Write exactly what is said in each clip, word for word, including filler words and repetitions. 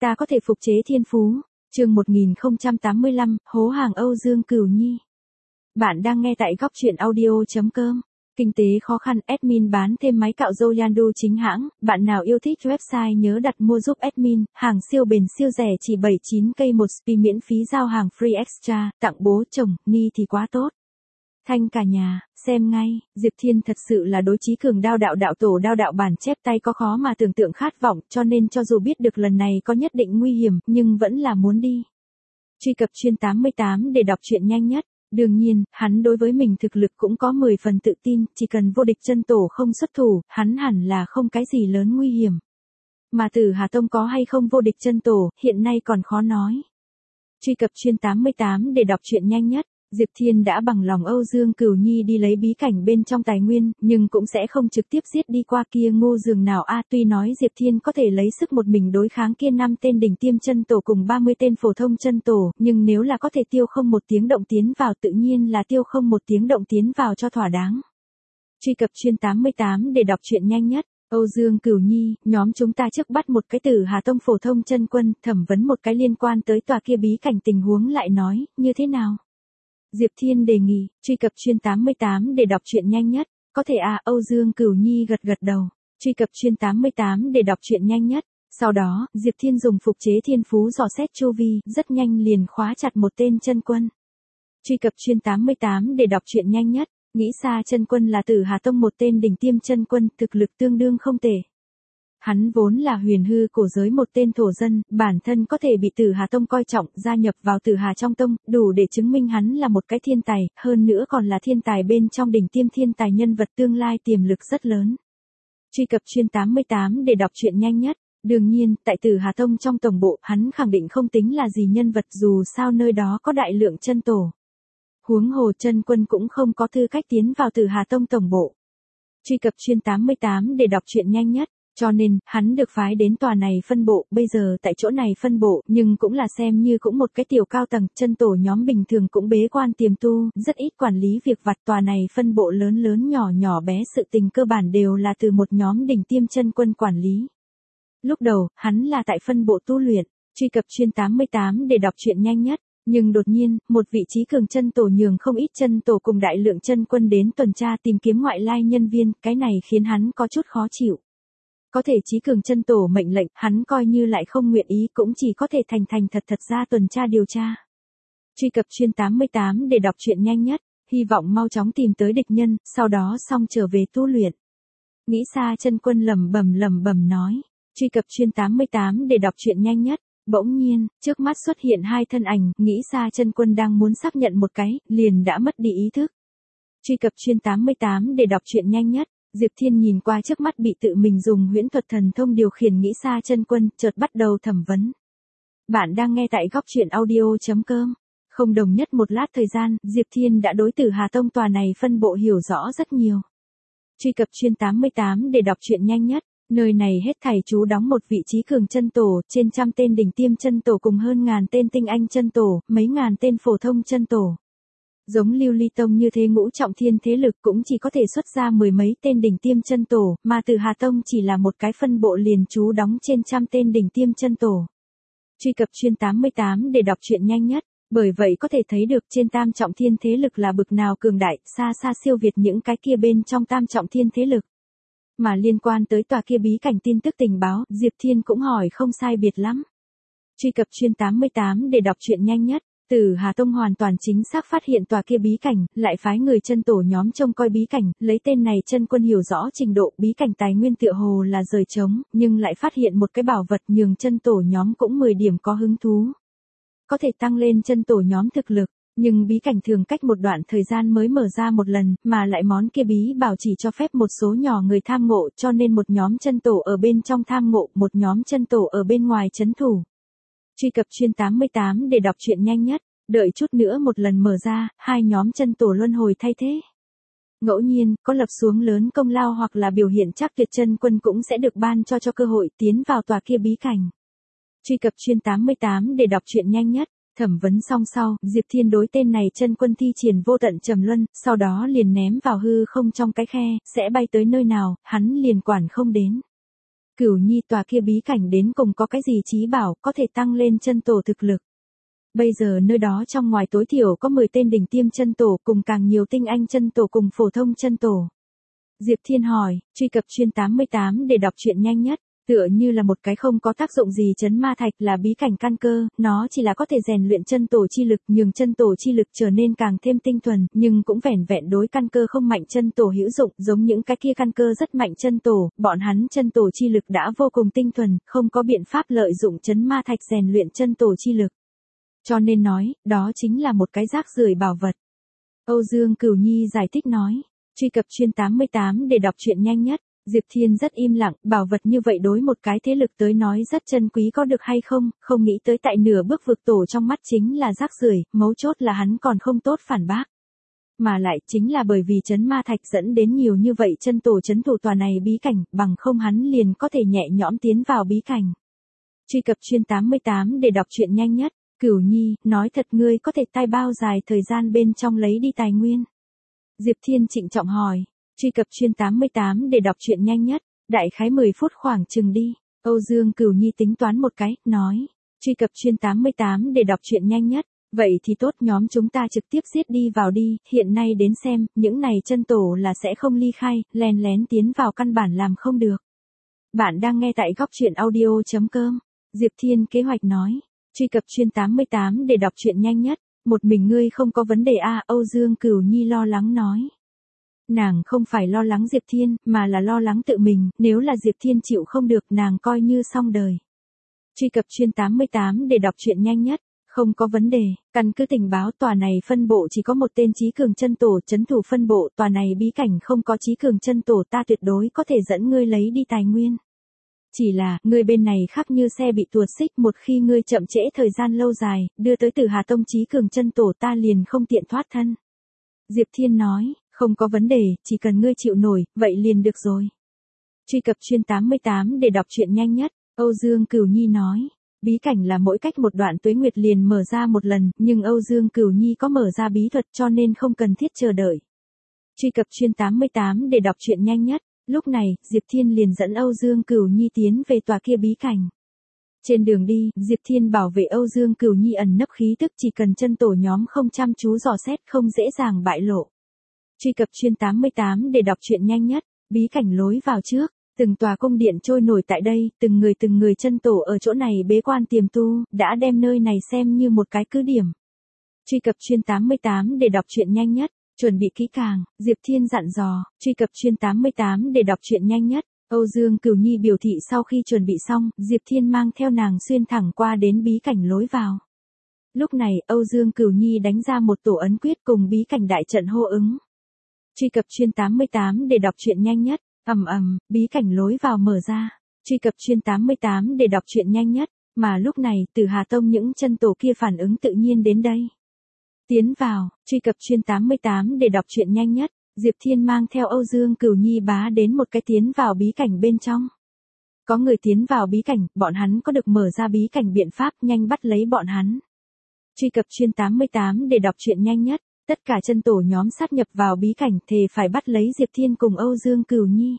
Ta có thể phục chế thiên phú. Chương một nghìn không trăm tám mươi lăm, hố hàng Âu Dương Cửu Nhi. Bạn đang nghe tại góc truyện audio chấm com. Kinh tế khó khăn, admin bán thêm máy cạo râu Yandu chính hãng, bạn nào yêu thích website nhớ đặt mua giúp admin, hàng siêu bền siêu rẻ chỉ bảy mươi chín k một spi miễn phí giao hàng free extra, tặng bố chồng, ni thì quá tốt. Thanh cả nhà, xem ngay, Diệp Thiên thật sự là đối chí cường đao đạo đạo tổ đao đạo bản chép tay có khó mà tưởng tượng khát vọng, cho nên cho dù biết được lần này có nhất định nguy hiểm, nhưng vẫn là muốn đi. Truy cập chuyên tám mươi tám để đọc truyện nhanh nhất. Đương nhiên, hắn đối với mình thực lực cũng có mười phần tự tin, chỉ cần vô địch chân tổ không xuất thủ, hắn hẳn là không cái gì lớn nguy hiểm. Mà Tử Hà Tông có hay không vô địch chân tổ, hiện nay còn khó nói. Truy cập chuyên tám mươi tám để đọc truyện nhanh nhất. Diệp Thiên đã bằng lòng Âu Dương Cửu Nhi đi lấy bí cảnh bên trong tài nguyên, nhưng cũng sẽ không trực tiếp giết đi qua kia ngô giường nào a. Tuy nói Diệp Thiên có thể lấy sức một mình đối kháng kia năm tên đỉnh tiêm chân tổ cùng ba mươi tên phổ thông chân tổ, nhưng nếu là có thể tiêu không một tiếng động tiến vào tự nhiên là tiêu không một tiếng động tiến vào cho thỏa đáng. Truy cập chuyên tám mươi tám để đọc truyện nhanh nhất. Âu Dương Cửu Nhi, nhóm chúng ta trước bắt một cái Tử Hà Tông phổ thông chân quân, thẩm vấn một cái liên quan tới tòa kia bí cảnh tình huống lại nói, như thế nào? Diệp Thiên đề nghị, truy cập chuyên tám mươi tám để đọc truyện nhanh nhất. Có thể à, Âu Dương Cửu Nhi gật gật đầu. Truy cập chuyên tám mươi tám để đọc truyện nhanh nhất. Sau đó, Diệp Thiên dùng phục chế thiên phú dò xét chu vi, rất nhanh liền khóa chặt một tên chân quân. Truy cập chuyên tám mươi tám để đọc truyện nhanh nhất. Nghĩ xa chân quân là Tử Hà Tông một tên đỉnh tiêm chân quân, thực lực tương đương không tệ. Hắn vốn là huyền hư cổ giới một tên thổ dân, bản thân có thể bị Tử Hà Tông coi trọng, gia nhập vào Tử Hà trong tông, đủ để chứng minh hắn là một cái thiên tài, hơn nữa còn là thiên tài bên trong đỉnh tiêm thiên tài nhân vật tương lai tiềm lực rất lớn. Truy cập chuyên tám mươi tám để đọc truyện nhanh nhất. Đương nhiên, tại Tử Hà Tông trong tổng bộ, hắn khẳng định không tính là gì nhân vật dù sao nơi đó có đại lượng chân tổ. Huống hồ chân quân cũng không có tư cách tiến vào Tử Hà Tông tổng bộ. Truy cập chuyên tám mươi tám để đọc truyện nhanh nhất. Cho nên, hắn được phái đến tòa này phân bộ, bây giờ tại chỗ này phân bộ, nhưng cũng là xem như cũng một cái tiểu cao tầng, chân tổ nhóm bình thường cũng bế quan tiềm tu, rất ít quản lý việc vặt. Tòa này phân bộ lớn lớn nhỏ nhỏ bé sự tình cơ bản đều là từ một nhóm đỉnh tiêm chân quân quản lý. Lúc đầu, hắn là tại phân bộ tu luyện, truy cập chuyên tám mươi tám để đọc truyện nhanh nhất. Nhưng đột nhiên, một vị trí cường chân tổ nhường không ít chân tổ cùng đại lượng chân quân đến tuần tra tìm kiếm ngoại lai nhân viên, cái này khiến hắn có chút khó chịu. Có thể chí cường chân tổ mệnh lệnh, hắn coi như lại không nguyện ý cũng chỉ có thể thành thành thật thật ra tuần tra điều tra. Truy cập chuyên tám mươi tám để đọc truyện nhanh nhất, hy vọng mau chóng tìm tới địch nhân, sau đó xong trở về tu luyện. Nghĩ xa chân quân lẩm bẩm lẩm bẩm nói, truy cập chuyên tám mươi tám để đọc truyện nhanh nhất. Bỗng nhiên, trước mắt xuất hiện hai thân ảnh, nghĩ xa chân quân đang muốn xác nhận một cái, liền đã mất đi ý thức. Truy cập chuyên tám mươi tám để đọc truyện nhanh nhất. Diệp Thiên nhìn qua trước mắt bị tự mình dùng huyễn thuật thần thông điều khiển nghĩ xa chân quân, chợt bắt đầu thẩm vấn. Bạn đang nghe tại góc truyện audio chấm com. Không đồng nhất một lát thời gian, Diệp Thiên đã đối Tử Hà Tông tòa này phân bộ hiểu rõ rất nhiều. Truy cập chuyên tám mươi tám để đọc truyện nhanh nhất. Nơi này hết thảy trú đóng một vị trí cường chân tổ, trên trăm tên đỉnh tiêm chân tổ cùng hơn ngàn tên tinh anh chân tổ, mấy ngàn tên phổ thông chân tổ. Giống Lưu Ly Tông như thế ngũ trọng thiên thế lực cũng chỉ có thể xuất ra mười mấy tên đỉnh tiêm chân tổ, mà Tử Hà Tông chỉ là một cái phân bộ liền trú đóng trên trăm tên đỉnh tiêm chân tổ. Truy cập chuyên tám mươi tám để đọc truyện nhanh nhất, bởi vậy có thể thấy được trên tam trọng thiên thế lực là bực nào cường đại, xa xa siêu việt những cái kia bên trong tam trọng thiên thế lực. Mà liên quan tới tòa kia bí cảnh tin tức tình báo, Diệp Thiên cũng hỏi không sai biệt lắm. Truy cập chuyên tám mươi tám để đọc truyện nhanh nhất. Tử Hà Tông hoàn toàn chính xác phát hiện tòa kia bí cảnh, lại phái người chân tổ nhóm trông coi bí cảnh, lấy tên này chân quân hiểu rõ trình độ bí cảnh tài nguyên tựa hồ là rời trống, nhưng lại phát hiện một cái bảo vật nhường chân tổ nhóm cũng mười điểm có hứng thú. Có thể tăng lên chân tổ nhóm thực lực, nhưng bí cảnh thường cách một đoạn thời gian mới mở ra một lần, mà lại món kia bí bảo chỉ cho phép một số nhỏ người tham ngộ, cho nên một nhóm chân tổ ở bên trong tham ngộ, một nhóm chân tổ ở bên ngoài trấn thủ. Truy cập chuyên tám mươi tám để đọc truyện nhanh nhất, đợi chút nữa một lần mở ra, hai nhóm chân tổ luân hồi thay thế. Ngẫu nhiên, có lập xuống lớn công lao hoặc là biểu hiện chắc tuyệt chân quân cũng sẽ được ban cho cho cơ hội tiến vào tòa kia bí cảnh. Truy cập chuyên tám mươi tám để đọc truyện nhanh nhất, thẩm vấn xong sau, Diệp Thiên đối tên này chân quân thi triển vô tận trầm luân, sau đó liền ném vào hư không trong cái khe, sẽ bay tới nơi nào, hắn liền quản không đến. Cửu Nhi tòa kia bí cảnh đến cùng có cái gì chí bảo có thể tăng lên chân tổ thực lực. Bây giờ nơi đó trong ngoài tối thiểu có mười tên đỉnh tiêm chân tổ cùng càng nhiều tinh anh chân tổ cùng phổ thông chân tổ. Diệp Thiên hỏi, truy cập chuyên tám mươi tám để đọc truyện nhanh nhất, tựa như là một cái không có tác dụng gì chấn ma thạch là bí cảnh căn cơ, nó chỉ là có thể rèn luyện chân tổ chi lực nhường chân tổ chi lực trở nên càng thêm tinh thuần, nhưng cũng vẻn vẹn đối căn cơ không mạnh chân tổ hữu dụng, giống những cái kia căn cơ rất mạnh chân tổ, bọn hắn chân tổ chi lực đã vô cùng tinh thuần, không có biện pháp lợi dụng chấn ma thạch rèn luyện chân tổ chi lực. Cho nên nói, đó chính là một cái rác rưởi bảo vật. Âu Dương Cửu Nhi giải thích nói, truy cập chuyên tám mươi tám để đọc truyện nhanh nhất. Diệp Thiên rất im lặng, bảo vật như vậy đối một cái thế lực tới nói rất chân quý có được hay không, không nghĩ tới tại nửa bước vực tổ trong mắt chính là rác rưởi, mấu chốt là hắn còn không tốt phản bác. Mà lại chính là bởi vì chấn ma thạch dẫn đến nhiều như vậy chân tổ chấn thủ tòa này bí cảnh, bằng không hắn liền có thể nhẹ nhõm tiến vào bí cảnh. Truy cập chuyên tám mươi tám để đọc truyện nhanh nhất. Cửu Nhi, nói thật ngươi có thể tai bao dài thời gian bên trong lấy đi tài nguyên. Diệp Thiên trịnh trọng hỏi, truy cập chuyên tám mươi tám để đọc truyện nhanh nhất, đại khái mười phút khoảng chừng đi. Âu Dương Cửu Nhi tính toán một cái, nói, truy cập chuyên tám mươi tám để đọc truyện nhanh nhất, vậy thì tốt nhóm chúng ta trực tiếp giết đi vào đi, hiện nay đến xem, những này chân tổ là sẽ không ly khai, lén lén tiến vào căn bản làm không được. Bạn đang nghe tại góc truyện audio chấm com, Diệp Thiên kế hoạch nói. Truy cập chuyên tám mươi tám để đọc truyện nhanh nhất, một mình ngươi không có vấn đề a, Âu Dương Cửu Nhi lo lắng nói. Nàng không phải lo lắng Diệp Thiên, mà là lo lắng tự mình, nếu là Diệp Thiên chịu không được nàng coi như xong đời. Truy cập chuyên tám mươi tám để đọc truyện nhanh nhất, không có vấn đề, căn cứ tình báo tòa này phân bộ chỉ có một tên trí cường chân tổ chấn thủ phân bộ, tòa này bí cảnh không có trí cường chân tổ ta tuyệt đối có thể dẫn ngươi lấy đi tài nguyên. Chỉ là, ngươi bên này khác như xe bị tuột xích một khi ngươi chậm trễ thời gian lâu dài, đưa tới Tử Hà Tông chí cường chân tổ ta liền không tiện thoát thân. Diệp Thiên nói, không có vấn đề, chỉ cần ngươi chịu nổi, vậy liền được rồi. Truy cập chuyên tám mươi tám để đọc truyện nhanh nhất, Âu Dương Cửu Nhi nói, bí cảnh là mỗi cách một đoạn tuế nguyệt liền mở ra một lần, nhưng Âu Dương Cửu Nhi có mở ra bí thuật cho nên không cần thiết chờ đợi. Truy cập chuyên tám mươi tám để đọc truyện nhanh nhất. Lúc này, Diệp Thiên liền dẫn Âu Dương Cửu Nhi tiến về tòa kia bí cảnh. Trên đường đi, Diệp Thiên bảo vệ Âu Dương Cửu Nhi ẩn nấp khí tức chỉ cần chân tổ nhóm không chăm chú dò xét không dễ dàng bại lộ. Truy cập chuyên tám mươi tám để đọc truyện nhanh nhất, bí cảnh lối vào trước, từng tòa cung điện trôi nổi tại đây, từng người từng người chân tổ ở chỗ này bế quan tiềm tu, đã đem nơi này xem như một cái cứ điểm. Truy cập chuyên tám mươi tám để đọc truyện nhanh nhất. Chuẩn bị kỹ càng, Diệp Thiên dặn dò, truy cập chuyên tám mươi tám để đọc truyện nhanh nhất. Âu Dương Cửu Nhi biểu thị sau khi chuẩn bị xong, Diệp Thiên mang theo nàng xuyên thẳng qua đến bí cảnh lối vào. Lúc này, Âu Dương Cửu Nhi đánh ra một tổ ấn quyết cùng bí cảnh đại trận hô ứng. Truy cập chuyên tám mươi tám để đọc truyện nhanh nhất. Ầm ầm, bí cảnh lối vào mở ra. Truy cập chuyên tám mươi tám để đọc truyện nhanh nhất. Mà lúc này, Tử Hà Tông những chân tổ kia phản ứng tự nhiên đến đây. Tiến vào, truy cập chuyên tám mươi tám để đọc truyện nhanh nhất, Diệp Thiên mang theo Âu Dương Cửu Nhi bá đến một cái tiến vào bí cảnh bên trong. Có người tiến vào bí cảnh, bọn hắn có được mở ra bí cảnh biện pháp nhanh bắt lấy bọn hắn. Truy cập chuyên tám mươi tám để đọc truyện nhanh nhất, tất cả chân tổ nhóm sát nhập vào bí cảnh thề phải bắt lấy Diệp Thiên cùng Âu Dương Cửu Nhi.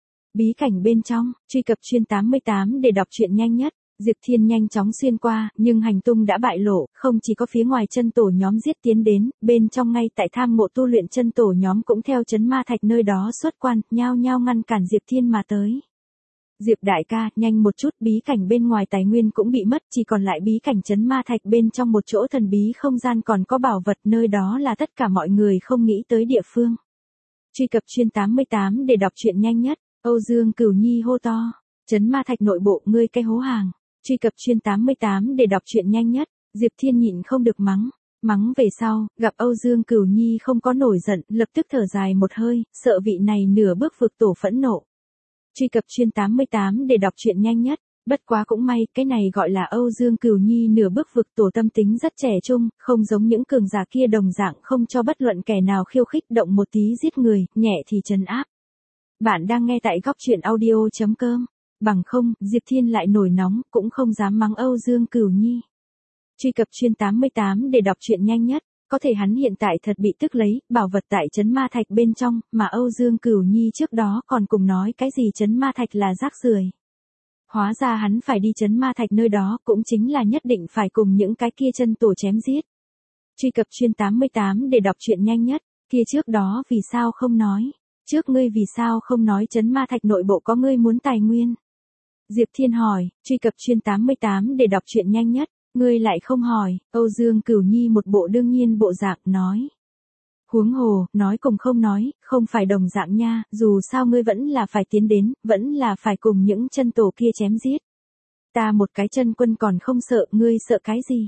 Bí cảnh bên trong, truy cập chuyên tám mươi tám để đọc truyện nhanh nhất. Diệp Thiên nhanh chóng xuyên qua, nhưng hành tung đã bại lộ, không chỉ có phía ngoài chân tổ nhóm giết tiến đến, bên trong ngay tại tham ngộ tu luyện chân tổ nhóm cũng theo chấn ma thạch nơi đó xuất quan, nhao nhao ngăn cản Diệp Thiên mà tới. Diệp đại ca, nhanh một chút, bí cảnh bên ngoài tài nguyên cũng bị mất, chỉ còn lại bí cảnh chấn ma thạch bên trong một chỗ thần bí không gian còn có bảo vật, nơi đó là tất cả mọi người không nghĩ tới địa phương. Truy cập chuyên tám mươi tám để đọc truyện nhanh nhất, Âu Dương Cửu Nhi hô to, chấn ma thạch nội bộ, ngươi cái hố hàng. Truy cập chuyên tám mươi tám để đọc truyện nhanh nhất, Diệp Thiên nhịn không được mắng, mắng về sau, gặp Âu Dương Cửu Nhi không có nổi giận, lập tức thở dài một hơi, sợ vị này nửa bước vực tổ phẫn nộ. Truy cập chuyên tám mươi tám để đọc truyện nhanh nhất, bất quá cũng may, cái này gọi là Âu Dương Cửu Nhi nửa bước vực tổ tâm tính rất trẻ trung, không giống những cường giả kia đồng dạng không cho bất luận kẻ nào khiêu khích động một tí giết người, nhẹ thì trấn áp. Bạn đang nghe tại góc truyện audio chấm com. Bằng không, Diệp Thiên lại nổi nóng, cũng không dám mắng Âu Dương Cửu Nhi. Truy cập chuyên tám mươi tám để đọc truyện nhanh nhất, có thể hắn hiện tại thật bị tức lấy, bảo vật tại chấn ma thạch bên trong, mà Âu Dương Cửu Nhi trước đó còn cùng nói cái gì chấn ma thạch là rác rưởi. Hóa ra hắn phải đi trấn ma thạch nơi đó cũng chính là nhất định phải cùng những cái kia chân tổ chém giết. Truy cập chuyên tám mươi tám để đọc truyện nhanh nhất, kia trước đó vì sao không nói? Trước ngươi vì sao không nói trấn ma thạch nội bộ có ngươi muốn tài nguyên? Diệp Thiên hỏi, truy cập chuyên tám mươi tám để đọc truyện nhanh nhất, ngươi lại không hỏi, Âu Dương Cửu Nhi một bộ đương nhiên bộ dạng nói. Huống hồ, nói cùng không nói, không phải đồng dạng nha, dù sao ngươi vẫn là phải tiến đến, vẫn là phải cùng những chân tổ kia chém giết. Ta một cái chân quân còn không sợ, ngươi sợ cái gì?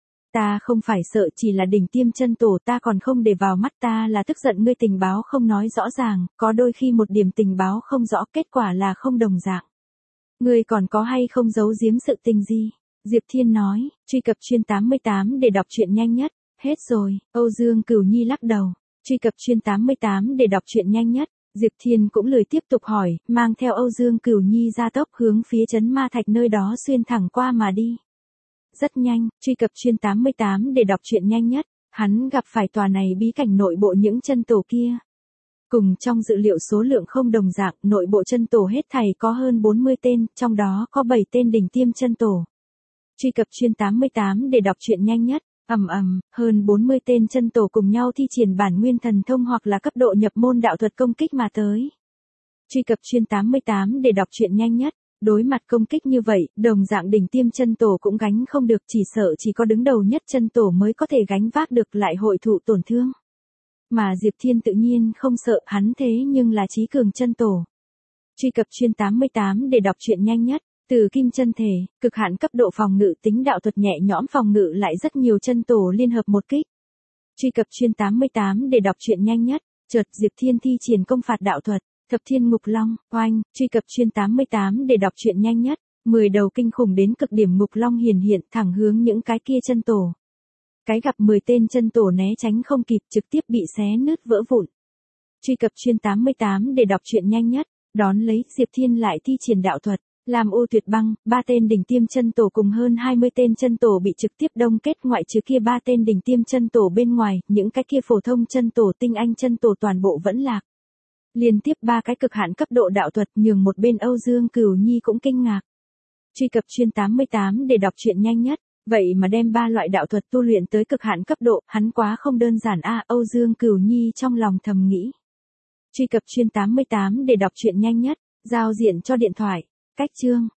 Ta không phải sợ, chỉ là đỉnh tiêm chân tổ ta còn không để vào mắt, ta là tức giận ngươi tình báo không nói rõ ràng, có đôi khi một điểm tình báo không rõ kết quả là không đồng dạng. Ngươi còn có hay không giấu giếm sự tình gì? Diệp Thiên nói, truy cập chuyên tám mươi tám để đọc truyện nhanh nhất, hết rồi, Âu Dương Cửu Nhi lắc đầu, truy cập chuyên tám mươi tám để đọc truyện nhanh nhất, Diệp Thiên cũng lười tiếp tục hỏi, mang theo Âu Dương Cửu Nhi ra tốc hướng phía trấn ma thạch nơi đó xuyên thẳng qua mà đi. Rất nhanh, truy cập chuyên tám mươi tám để đọc truyện nhanh nhất, hắn gặp phải tòa này bí cảnh nội bộ những chân tổ kia. Cùng trong dự liệu số lượng không đồng dạng, nội bộ chân tổ hết thảy có hơn bốn mươi tên, trong đó có bảy tên đỉnh tiêm chân tổ. Truy cập chuyên tám mươi tám để đọc truyện nhanh nhất, ầm ầm, hơn bốn mươi tên chân tổ cùng nhau thi triển bản nguyên thần thông hoặc là cấp độ nhập môn đạo thuật công kích mà tới. Truy cập chuyên tám mươi tám để đọc truyện nhanh nhất, đối mặt công kích như vậy, đồng dạng đỉnh tiêm chân tổ cũng gánh không được, chỉ sợ chỉ có đứng đầu nhất chân tổ mới có thể gánh vác được lại hội thụ tổn thương. Mà Diệp Thiên tự nhiên không sợ, hắn thế nhưng là trí cường chân tổ. Truy cập chuyên tám mươi tám để đọc truyện nhanh nhất, từ kim chân thể, cực hạn cấp độ phòng ngự tính đạo thuật nhẹ nhõm phòng ngự lại rất nhiều chân tổ liên hợp một kích. Truy cập chuyên tám mươi tám để đọc truyện nhanh nhất, chợt Diệp Thiên thi triển công phạt đạo thuật, Thập Thiên Ngục Long, oanh, truy cập chuyên tám mươi tám để đọc truyện nhanh nhất, mười đầu kinh khủng đến cực điểm ngục long hiển hiện thẳng hướng những cái kia chân tổ. Cái gặp mười tên chân tổ né tránh không kịp, trực tiếp bị xé nứt vỡ vụn. Truy cập chuyên tám mươi tám để đọc truyện nhanh nhất, đón lấy, Diệp Thiên lại thi triển đạo thuật, làm u tuyệt băng, ba tên đỉnh tiêm chân tổ cùng hơn hai mươi tên chân tổ bị trực tiếp đông kết, ngoại trừ kia ba tên đỉnh tiêm chân tổ bên ngoài, những cái kia phổ thông chân tổ tinh anh chân tổ toàn bộ vẫn lạc. Liên tiếp ba cái cực hạn cấp độ đạo thuật nhường một bên Âu Dương Cửu Nhi cũng kinh ngạc. Truy cập chuyên tám mươi tám để đọc truyện nhanh nhất, vậy mà đem ba loại đạo thuật tu luyện tới cực hạn cấp độ, hắn quá không đơn giản a, Âu Dương Cửu Nhi trong lòng thầm nghĩ. Truy cập chuyên tám mươi tám để đọc truyện nhanh nhất, giao diện cho điện thoại, cách chương.